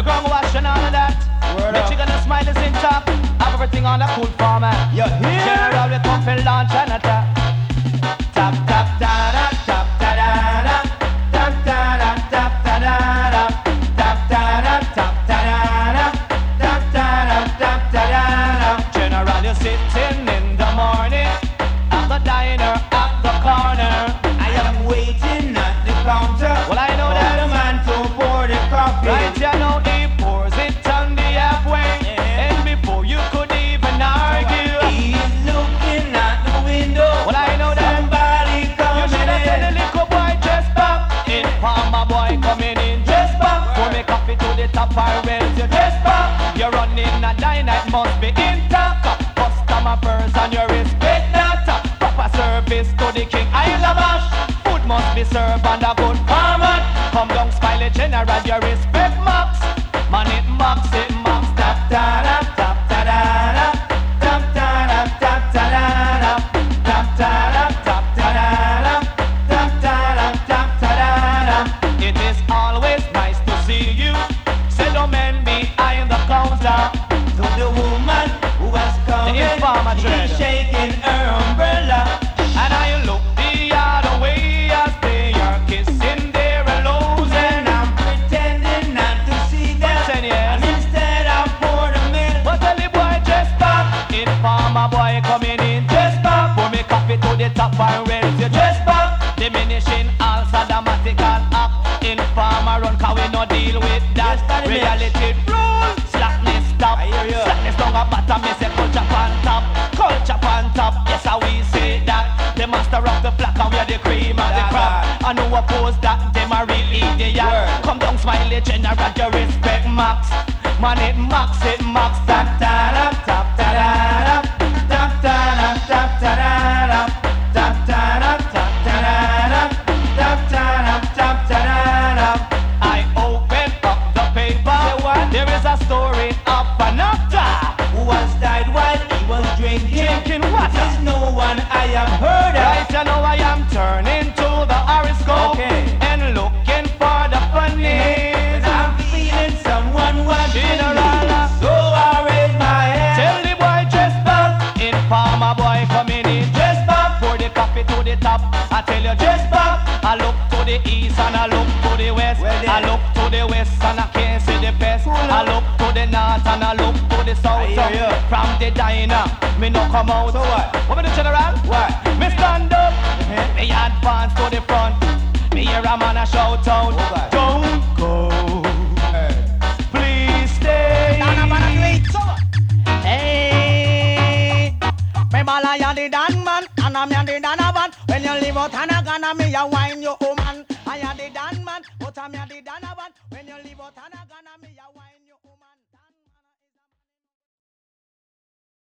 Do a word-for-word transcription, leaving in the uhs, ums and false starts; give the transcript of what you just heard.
The ground wash and all of that. Word The up. chicken and smile is in top. Have everything on a cool format. You hear? General, we come for launch and attack. Tap, tap, da, da, tap, da, da, da. Tap, da, da, tap, da, da, da. Tap, da, da, tap, da, da, da. Tap, da, da, tap, da, da, da. General, you're sitting in the morning at the diner, at the corner. I am waiting at the counter. Well, I know for that. the man to pour the coffee. Right, you know he pours it on the halfway. Yeah. And before you could even argue, He is looking at the window. well, I know that. Somebody You coming should have said the in. little boy just back in. Farmer boy coming in just back. Pour me coffee to the top or else you just back. You're running a diner, it must be intact. Customer first and you respect that. Proper service to the king, I love ash. Food must be served on a good format. Come down, smile general, you respect max. Man, it max, it max. Tap, da, da, tap, da, da, da. Tap, da, da, tap, da, da, da. Tap, da, da, tap, da, da, da. Tap, da, da, tap, da, da, da. It is always nice to see you. Say no man behind the counter. To the woman who has come The informer in, dread. she's shaking her umbrella. And I look the other way as they are kissing their lows. And I'm pretending not to see them. Pretend, yes. And instead I pour the milk. But tell the boy just back. Informer boy coming in just back. Pour me coffee to the top and raise you just back. Diminishing all sadomatical act. Informer run cause we no deal with that. Yes, Daddy Mitch. Reality rule. Slackness stop. I hear ya. Slackness down a bottom. Me say culture pan top. Culture pan top. Yes, how we say that. The master of the flock and we are the cream of the Yeah, crop. man. And who oppose that, them a real idiot. Word. Come down, smiley general, you respect max. Man, it max, it max. Tap, da, da, tap, da, da, da. Tap, da, da, tap, da, da, da. Tap, da, da, tap, da, da, da. Tap, da, da, tap, da, da, da. I open up the paper. There is a story of an actor Who has died while he was drinking. drinking water. There's no one I have heard of. Right, you know I am turning to the horoscope Okay. and looking for the funnies. And I'm feeling someone watching me. General. So I raise my hand. Tell the boy just back. Informer boy coming in just back. Pour the coffee to the top. I tell you just back. I look to the east and I look to the west. Well then. I look to the west and I can't see the best. I look to the north and I look to the south. I hear ya. From the diner, me no come out. So what? What me do, general? What? Me stand up. Uh-huh. Me advance to the front. Me hear a man a shout out. Oh, God. Don't go. Please stay. Hey, me bala ya the dan man, and I'm ya the dan man. When you leave out Hanagana, me ya wine your woman. I ya the dan man, but I'm ya the dan man. When you leave out Hanagana, me ya wine.